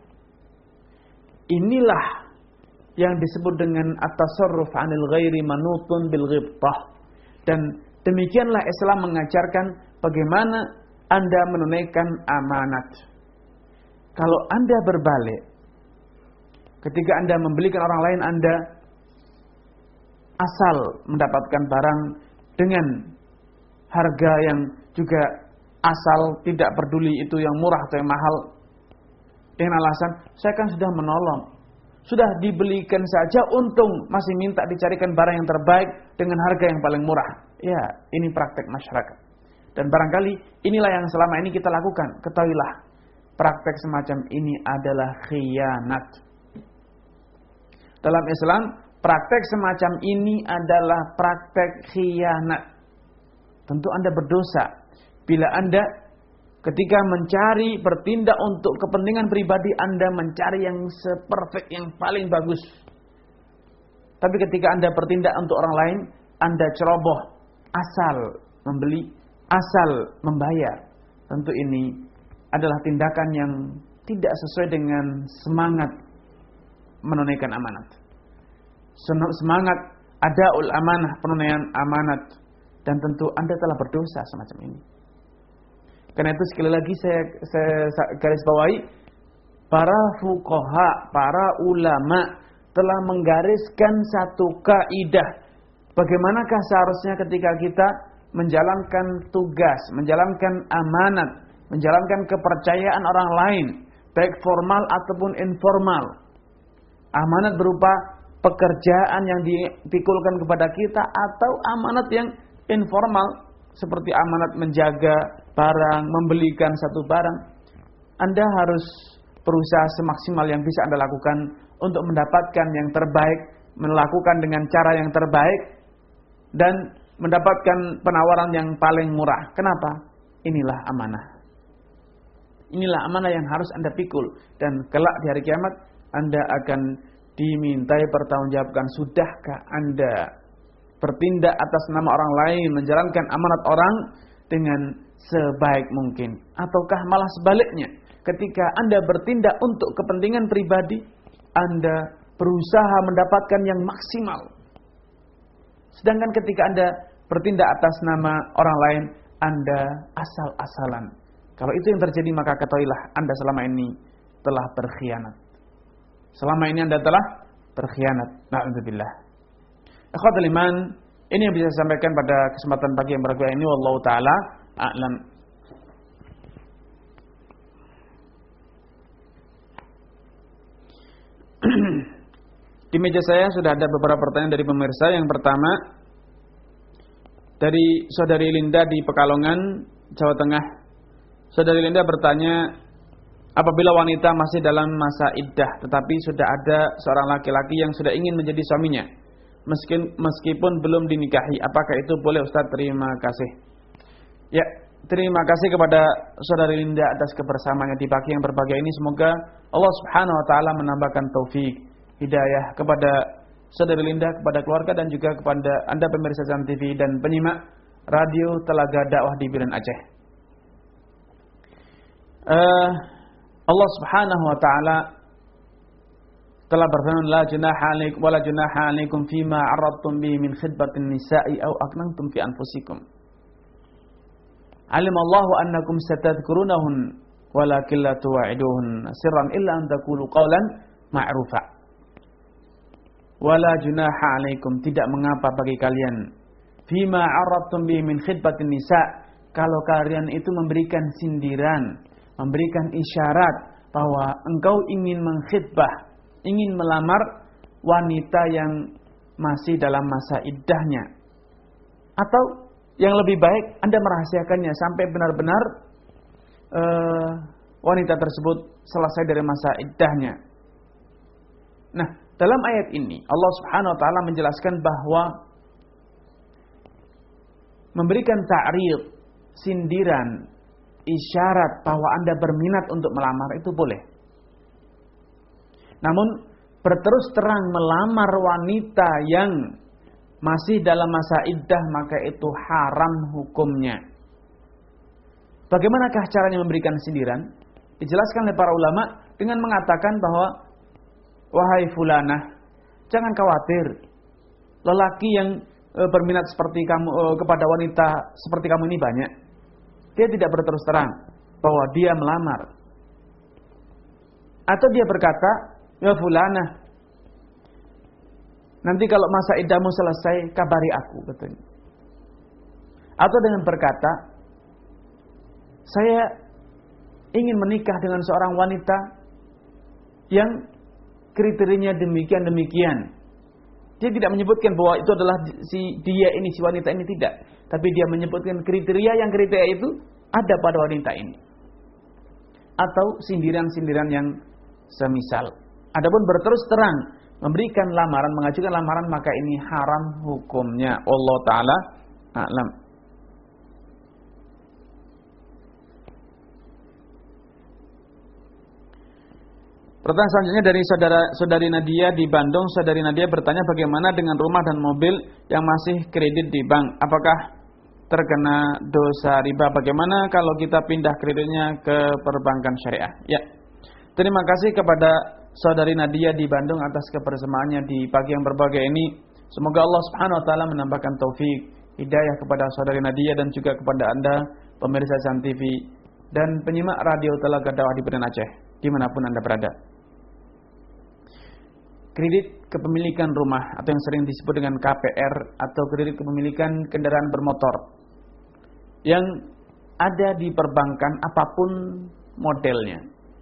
Speaker 1: Inilah yang disebut dengan at-tasarruf 'anil ghairi manutun bil ghibtah. Dan demikianlah Islam mengajarkan bagaimana Anda menunaikan amanat. Kalau Anda berbalik, ketika Anda membelikan orang lain, Anda asal mendapatkan barang dengan harga yang juga asal, tidak peduli itu yang murah atau yang mahal, dengan alasan saya kan sudah menolong, sudah dibelikan saja, untung masih minta dicarikan barang yang terbaik dengan harga yang paling murah. Ya, ini praktek masyarakat. Dan barangkali inilah yang selama ini kita lakukan. Ketahuilah, praktek semacam ini adalah khianat. Dalam Islam, praktek semacam ini adalah praktek khianat. Tentu Anda berdosa bila Anda ketika mencari, bertindak untuk kepentingan pribadi, Anda mencari yang seperfect, yang paling bagus. Tapi ketika Anda bertindak untuk orang lain, Anda ceroboh, asal membeli, asal membayar. Tentu ini adalah tindakan yang tidak sesuai dengan semangat menunaikan amanat. Semangat adaul amanah, penunaian amanat. Dan tentu Anda telah berdosa semacam ini. Karena itu sekali lagi saya, saya garis bawahi, para fuqaha, para ulama telah menggariskan satu kaidah. Bagaimanakah seharusnya ketika kita menjalankan tugas, menjalankan amanat, menjalankan kepercayaan orang lain, baik formal ataupun informal. Amanat berupa pekerjaan yang dipikulkan kepada kita, atau amanat yang informal seperti amanat menjaga barang, membelikan satu barang. Anda harus berusaha semaksimal yang bisa Anda lakukan untuk mendapatkan yang terbaik, melakukan dengan cara yang terbaik, dan mendapatkan penawaran yang paling murah. Kenapa? Inilah amanah. Inilah amanah yang harus Anda pikul. Dan kelak di hari kiamat, Anda akan dimintai pertanggungjawabkan. Sudahkah Anda bertindak atas nama orang lain, menjalankan amanat orang dengan sebaik mungkin? Ataukah malah sebaliknya, ketika Anda bertindak untuk kepentingan pribadi, Anda berusaha mendapatkan yang maksimal, sedangkan ketika Anda bertindak atas nama orang lain, Anda asal-asalan. Kalau itu yang terjadi, maka ketahuilah Anda selama ini telah berkhianat. Selama ini Anda telah berkhianat. Na'udzubillah. Ikhwatul iman, ini yang bisa saya sampaikan pada kesempatan pagi yang berbahagia ini. Wallahu ta'ala a'lam. Di meja saya sudah ada beberapa pertanyaan dari pemirsa. Yang pertama dari saudari Linda di Pekalongan, Jawa Tengah. Saudari Linda bertanya, apabila wanita masih dalam masa iddah tetapi sudah ada seorang laki-laki yang sudah ingin menjadi suaminya, meskipun, meskipun belum dinikahi, apakah itu boleh Ustaz? Terima kasih. Ya, terima kasih kepada saudari Linda atas kebersamaannya di pagi yang berbahagia ini. Semoga Allah Subhanahu wa taala menambahkan taufik, hidayah kepada saudari Linda, kepada keluarga, dan juga kepada Anda pemirsa Jam T V dan penyimak radio Telaga Dakwah di Biren Aceh. Uh, Allah Subhanahu wa taala telah berfirman, la junaha alaikum wa la junaha alaikum fima aradtum bi min khidbatin nisa'i aw aknantum fi anfusikum. Alimallahu annakum satadhkurunahun walakin la tuwa'iduhun sirran illa an taqulu qawlan ma'rufa. Wala junaha alaikum, tidak mengapa bagi kalian, fima aradtum bi min khidbatin nisa', kalau kalian itu memberikan sindiran, memberikan isyarat bahwa engkau ingin mengkhidbah, ingin melamar wanita yang masih dalam masa iddahnya, atau yang lebih baik Anda merahasiakannya sampai benar-benar uh, wanita tersebut selesai dari masa iddahnya. Nah, dalam ayat ini Allah Subhanahu wa taala menjelaskan bahwa memberikan ta'rid, sindiran, isyarat bahwa Anda berminat untuk melamar itu boleh. Namun berterus terang melamar wanita yang masih dalam masa iddah, maka itu haram hukumnya. Bagaimanakah caranya memberikan sindiran? Dijelaskan oleh para ulama dengan mengatakan bahwa, wahai fulanah, jangan khawatir, lelaki yang e, berminat seperti kamu e, kepada wanita seperti kamu ini banyak. Dia tidak berterus terang bahwa dia melamar. Atau dia berkata, ya fulanah, nanti kalau masa iddahmu selesai, kabari aku, katanya. Atau dengan berkata, saya ingin menikah dengan seorang wanita yang kriterianya demikian-demikian. Dia tidak menyebutkan bahwa itu adalah si dia ini, si wanita ini, tidak. Tapi dia menyebutkan kriteria, yang kriteria itu ada pada wanita ini. Atau sindiran-sindiran yang semisal. Adapun berterus terang memberikan lamaran, mengajukan lamaran, maka ini haram hukumnya. Allah Ta'ala a'lam. Pertanyaan selanjutnya dari saudara saudari Nadia di Bandung. Saudari Nadia bertanya, bagaimana dengan rumah dan mobil yang masih kredit di bank? Apakah terkena dosa riba? Bagaimana kalau kita pindah kreditnya ke perbankan syariah? Ya. Terima kasih kepada saudari Nadia di Bandung atas kebersamaannya di pagi yang berbahagia ini. Semoga Allah Subhanahu wa taala menambahkan taufik, hidayah kepada saudari Nadia dan juga kepada Anda pemirsa Jam T V dan penyimak radio Telaga Dakwah di Biren Aceh, dimanapun Anda berada. Kredit kepemilikan rumah atau yang sering disebut dengan K P R atau kredit kepemilikan kendaraan bermotor yang ada di perbankan apapun modelnya,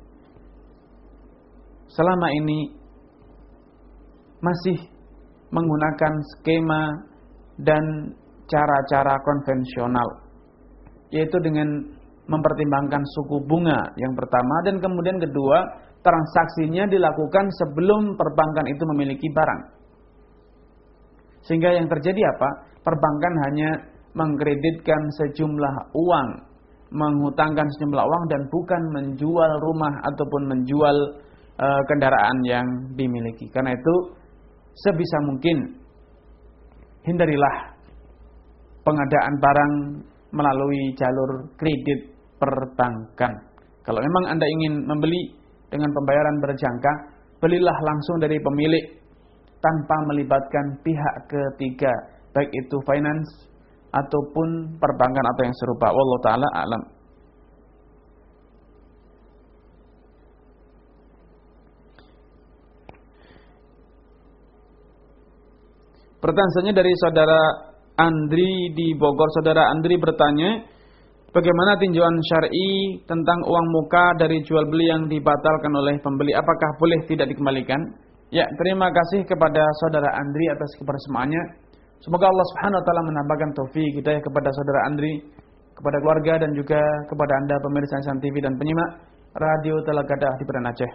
Speaker 1: selama ini masih menggunakan skema dan cara-cara konvensional, yaitu dengan mempertimbangkan suku bunga yang pertama, dan kemudian kedua, transaksinya dilakukan sebelum perbankan itu memiliki barang. Sehingga yang terjadi apa? Perbankan hanya mengkreditkan sejumlah uang, menghutangkan sejumlah uang, dan bukan menjual rumah ataupun menjual e, kendaraan yang dimiliki. Karena itu sebisa mungkin hindarilah pengadaan barang melalui jalur kredit perbankan. Kalau memang Anda ingin membeli dengan pembayaran berjangka, belilah langsung dari pemilik tanpa melibatkan pihak ketiga, baik itu finance ataupun perbankan atau yang serupa. Wallahu taala a'lam. Pertanyaannya dari saudara Andri di Bogor. Saudara Andri bertanya, bagaimana tinjauan syar'i tentang uang muka dari jual beli yang dibatalkan oleh pembeli? Apakah boleh tidak dikembalikan? Ya, terima kasih kepada saudara Andri atas kebersamaannya. Semoga Allah Subhanahu wa taala menambahkan taufik hidayah kepada saudara Andri, kepada keluarga, dan juga kepada Anda pemirsa Insan T V dan penyimak Radio Telagadah di Banda Aceh.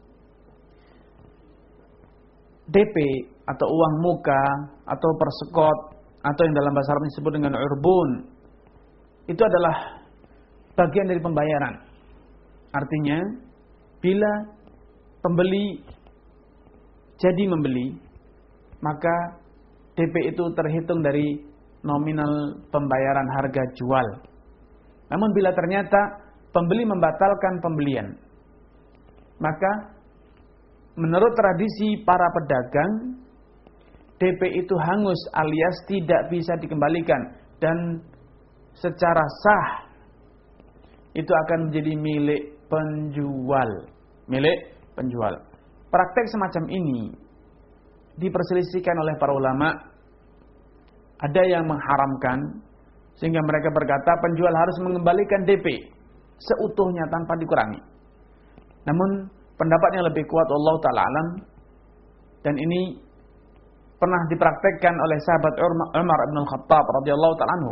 Speaker 1: D P atau uang muka atau persekot atau yang dalam bahasa Arab disebut dengan urbun, itu adalah bagian dari pembayaran. Artinya, bila pembeli jadi membeli, maka D P itu terhitung dari nominal pembayaran harga jual. Namun bila ternyata pembeli membatalkan pembelian, maka menurut tradisi para pedagang, D P itu hangus alias tidak bisa dikembalikan, dan secara sah itu akan menjadi milik penjual, milik penjual. Praktek semacam ini diperselisihkan oleh para ulama. Ada yang mengharamkan, sehingga mereka berkata penjual harus mengembalikan D P seutuhnya tanpa dikurangi. Namun pendapat yang lebih kuat Allah Ta'ala alam, dan ini pernah dipraktekkan oleh sahabat Umar bin Khattab radhiyallahu ta'ala anhu,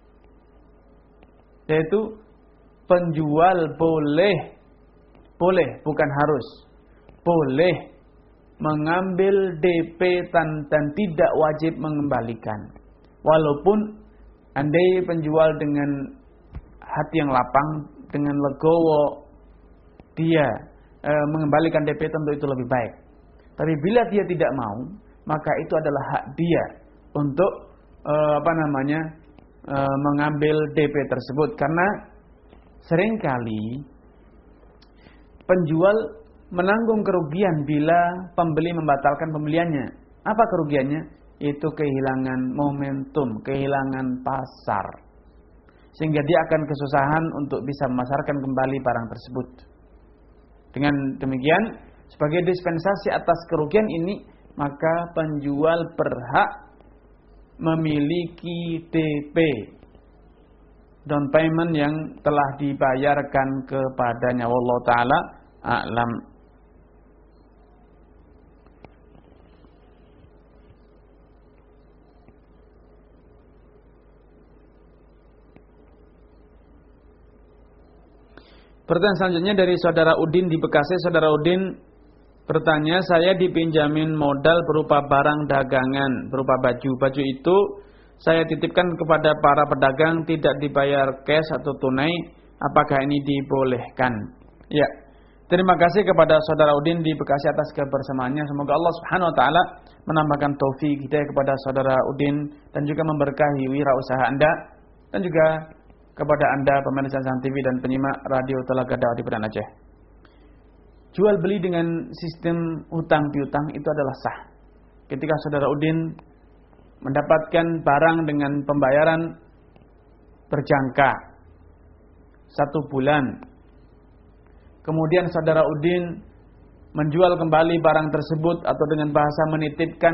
Speaker 1: yaitu penjual boleh boleh bukan harus boleh mengambil D P dan, dan tidak wajib mengembalikan, walaupun andai penjual dengan hati yang lapang, dengan legowo dia e, mengembalikan D P, tentu itu lebih baik. Tapi bila dia tidak mau, maka itu adalah hak dia untuk e, apa namanya e, mengambil D P tersebut. Karena seringkali penjual menanggung kerugian bila pembeli membatalkan pembeliannya. Apa kerugiannya? Itu kehilangan momentum, kehilangan pasar, sehingga dia akan kesusahan untuk bisa memasarkan kembali barang tersebut. Dengan demikian, sebagai dispensasi atas kerugian ini, maka penjual berhak memiliki D P, down payment, yang telah dibayarkan kepadanya. Wallahu ta'ala a'lam. Pertanyaan selanjutnya dari saudara Udin di Bekasi. Saudara Udin bertanya, saya dipinjamin modal berupa barang dagangan, berupa baju. Baju itu saya titipkan kepada para pedagang, tidak dibayar cash atau tunai. Apakah ini dibolehkan? Ya, terima kasih kepada saudara Udin di Bekasi atas kebersamaannya. Semoga Allah Subhanahu wa taala menambahkan taufik hidayah kepada saudara Udin dan juga memberkahi wirausaha Anda, dan juga kepada Anda pemirsa Insan T V dan penyimak Radio Telagadah di Banda Aceh. Jual beli dengan sistem hutang piutang itu adalah sah. Ketika saudara Udin mendapatkan barang dengan pembayaran berjangka satu bulan, kemudian saudara Udin menjual kembali barang tersebut, atau dengan bahasa menitipkan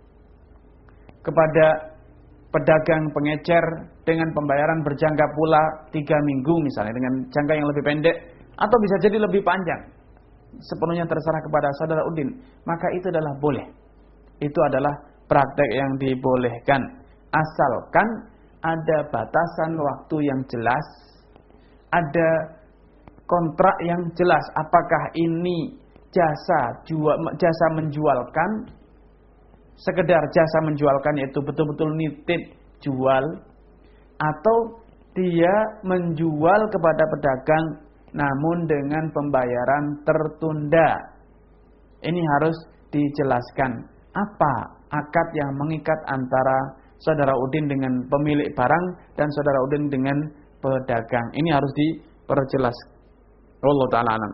Speaker 1: kepada pedagang pengecer dengan pembayaran berjangka pula tiga minggu misalnya, dengan jangka yang lebih pendek atau bisa jadi lebih panjang, sepenuhnya terserah kepada saudara Udin, maka itu adalah boleh. Itu adalah praktek yang dibolehkan, asalkan ada batasan waktu yang jelas, ada kontrak yang jelas. Apakah ini jasa jual, jasa menjualkan, sekedar jasa menjualkan yaitu betul-betul nitip jual, atau dia menjual kepada pedagang namun dengan pembayaran tertunda. Ini harus dijelaskan. Apa akad yang mengikat antara saudara Udin dengan pemilik barang dan saudara Udin dengan pedagang? Ini harus diperjelas. Allah Ta'ala alam.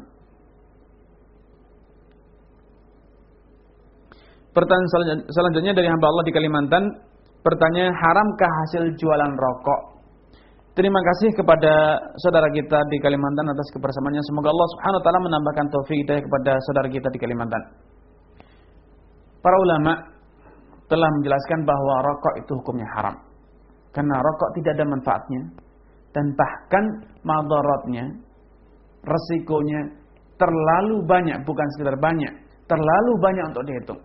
Speaker 1: Pertanyaan selanjutnya dari hamba Allah di Kalimantan, bertanya, haramkah hasil jualan rokok? Terima kasih kepada saudara kita di Kalimantan atas kebersamaannya. Semoga Allah Subhanahu wa taala menambahkan taufik hidayah kepada saudara kita di Kalimantan. Para ulama telah menjelaskan bahwa rokok itu hukumnya haram. Karena rokok tidak ada manfaatnya dan bahkan madaratnya, resikonya terlalu banyak, bukan sekedar banyak, terlalu banyak untuk dihitung.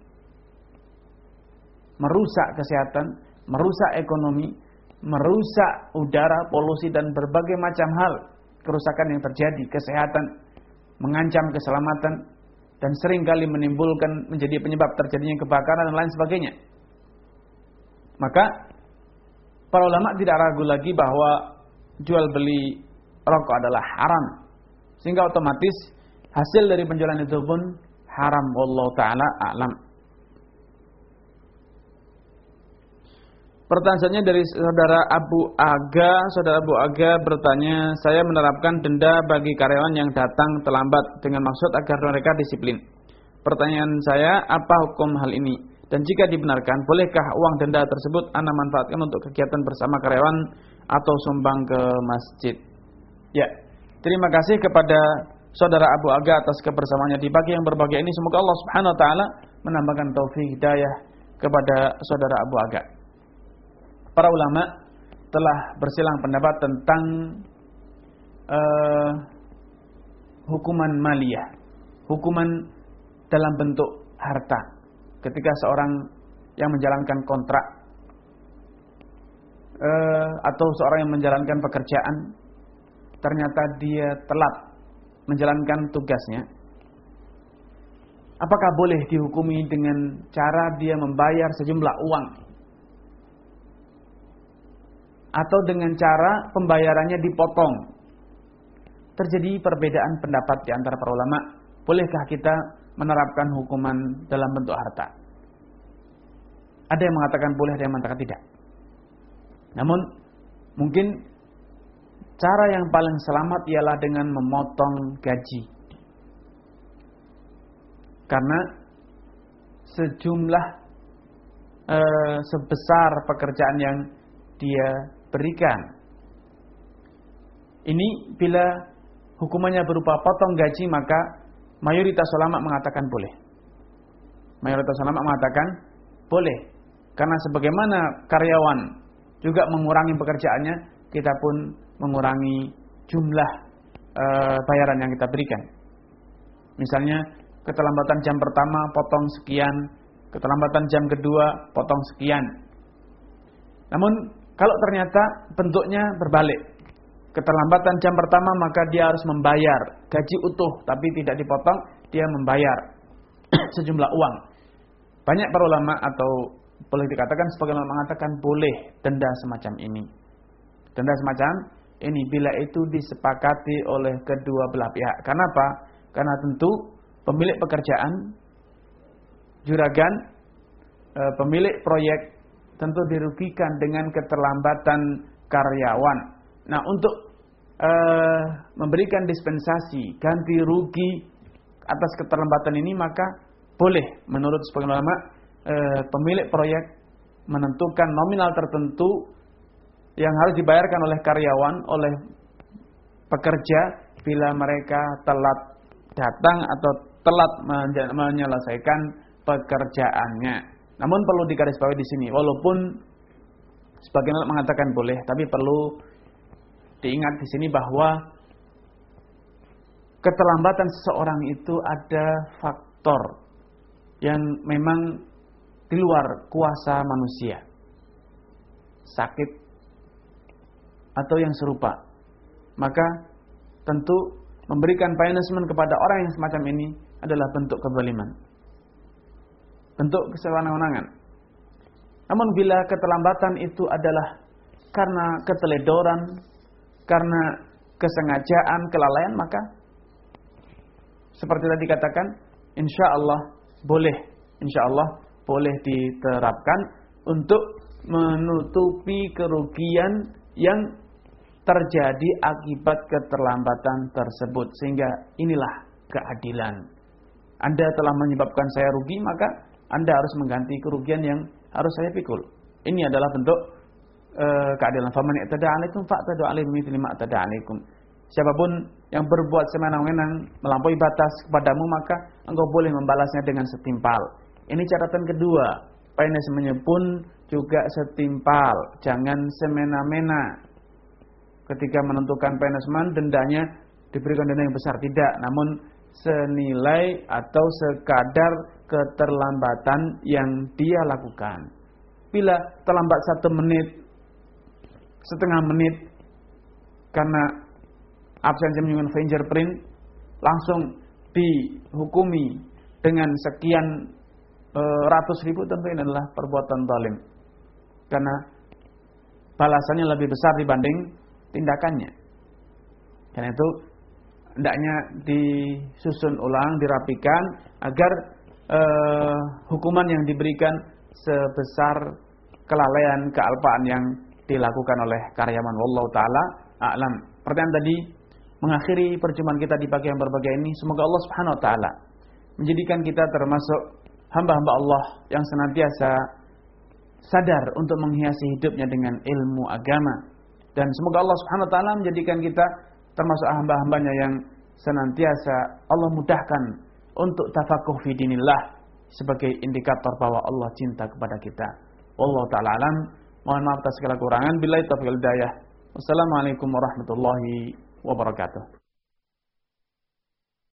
Speaker 1: Merusak kesehatan, merusak ekonomi, merusak udara, polusi dan berbagai macam hal kerusakan yang terjadi, kesehatan, mengancam keselamatan dan seringkali menimbulkan menjadi penyebab terjadinya kebakaran dan lain sebagainya. Maka para ulama tidak ragu lagi bahwa jual beli rokok adalah haram, sehingga otomatis hasil dari penjualan itu pun haram. Wallahu taala a'lam. Pertanyaannya dari saudara Abu Aga. Saudara Abu Aga bertanya, saya menerapkan denda bagi karyawan yang datang terlambat dengan maksud agar mereka disiplin. Pertanyaan saya, apa hukum hal ini? Dan jika dibenarkan, bolehkah uang denda tersebut Anda manfaatkan untuk kegiatan bersama karyawan atau sumbang ke masjid? Ya, terima kasih kepada saudara Abu Aga atas kebersamaannya di pagi yang berbahagia ini. Semoga Allah Subhanahu wa taala menambahkan taufik hidayah kepada saudara Abu Aga. Para ulama telah bersilang pendapat tentang uh, hukuman maliyah, hukuman dalam bentuk harta. Ketika seorang yang menjalankan kontrak uh, atau seorang yang menjalankan pekerjaan, ternyata dia telat menjalankan tugasnya, apakah boleh dihukumi dengan cara dia membayar sejumlah uang? Atau dengan cara pembayarannya dipotong? Terjadi perbedaan pendapat di antara para ulama. Bolehkah kita menerapkan hukuman dalam bentuk harta? Ada yang mengatakan boleh, ada yang mengatakan tidak. Namun mungkin cara yang paling selamat ialah dengan memotong gaji. Karena sejumlah eh, sebesar pekerjaan yang dia berikan. Ini bila hukumannya berupa potong gaji, maka mayoritas ulama mengatakan boleh. Mayoritas ulama mengatakan boleh. Karena sebagaimana karyawan juga mengurangi pekerjaannya, kita pun mengurangi jumlah e, bayaran yang kita berikan. Misalnya keterlambatan jam pertama potong sekian, keterlambatan jam kedua potong sekian. Namun kalau ternyata bentuknya berbalik, keterlambatan jam pertama maka dia harus membayar gaji utuh tapi tidak dipotong, dia membayar sejumlah uang. Banyak para ulama atau boleh dikatakan sebagian ulama mengatakan boleh denda semacam ini. Denda semacam ini bila itu disepakati oleh kedua belah pihak. Kenapa? Karena tentu pemilik pekerjaan, juragan, pemilik proyek tentu dirugikan dengan keterlambatan karyawan. Nah, untuk uh, memberikan dispensasi ganti rugi atas keterlambatan ini, maka boleh menurut sebagian ulama uh, pemilik proyek menentukan nominal tertentu yang harus dibayarkan oleh karyawan, oleh pekerja bila mereka telat datang atau telat menyelesaikan pekerjaannya. Namun perlu digarisbawahi di sini, walaupun sebagian orang mengatakan boleh, tapi perlu diingat di sini bahwa keterlambatan seseorang itu ada faktor yang memang di luar kuasa manusia, sakit atau yang serupa. maka tentu memberikan punishment kepada orang yang semacam ini adalah bentuk kezaliman, bentuk kesewenang-wenangan. Namun bila keterlambatan itu adalah karena keteledoran, karena kesengajaan, kelalaian, maka seperti tadi katakan, insya Allah boleh, insya Allah boleh diterapkan untuk menutupi kerugian yang terjadi akibat keterlambatan tersebut. Sehingga inilah keadilan. Anda telah menyebabkan saya rugi, maka Anda harus mengganti kerugian yang harus saya pikul. Ini adalah bentuk uh, keadilan. Faman i'tada 'alaikum fa'tadu 'alaihi bimithli ma i'tada 'alaikum. Siapapun yang berbuat semena-mena melampaui batas kepadamu, maka engkau boleh membalasnya dengan setimpal. Ini catatan kedua. Punishment-nya pun juga setimpal. Jangan semena-mena. Ketika menentukan punishment, dendanya diberikan denda yang besar. Tidak. Namun senilai atau sekadar keterlambatan yang dia lakukan. Bila terlambat satu menit, setengah menit, karena absensi menyebabkan fingerprint, langsung dihukumi dengan sekian e, ratus ribu, tentu ini adalah perbuatan zalim. Karena balasannya lebih besar dibanding tindakannya. Karena itu hendaknya disusun ulang, dirapikan agar uh, hukuman yang diberikan sebesar kelalaian, kealpaan yang dilakukan oleh karyawan. Wallahu taala a'lam. Pertanyaan tadi mengakhiri perjumpaan kita di pagi yang berbahagia ini. Semoga Allah Subhanahu wa taala menjadikan kita termasuk hamba-hamba Allah yang senantiasa sadar untuk menghiasi hidupnya dengan ilmu agama. Dan semoga Allah Subhanahu wa taala menjadikan kita termasuk hamba-hambanya yang senantiasa Allah mudahkan untuk tafakuh fi dinillah sebagai indikator bahwa Allah cinta kepada kita. Wallahu ta'ala alam. Mohon maaf atas segala kurangan. Billahi taufiq wal hidayah. Wassalamualaikum warahmatullahi wabarakatuh.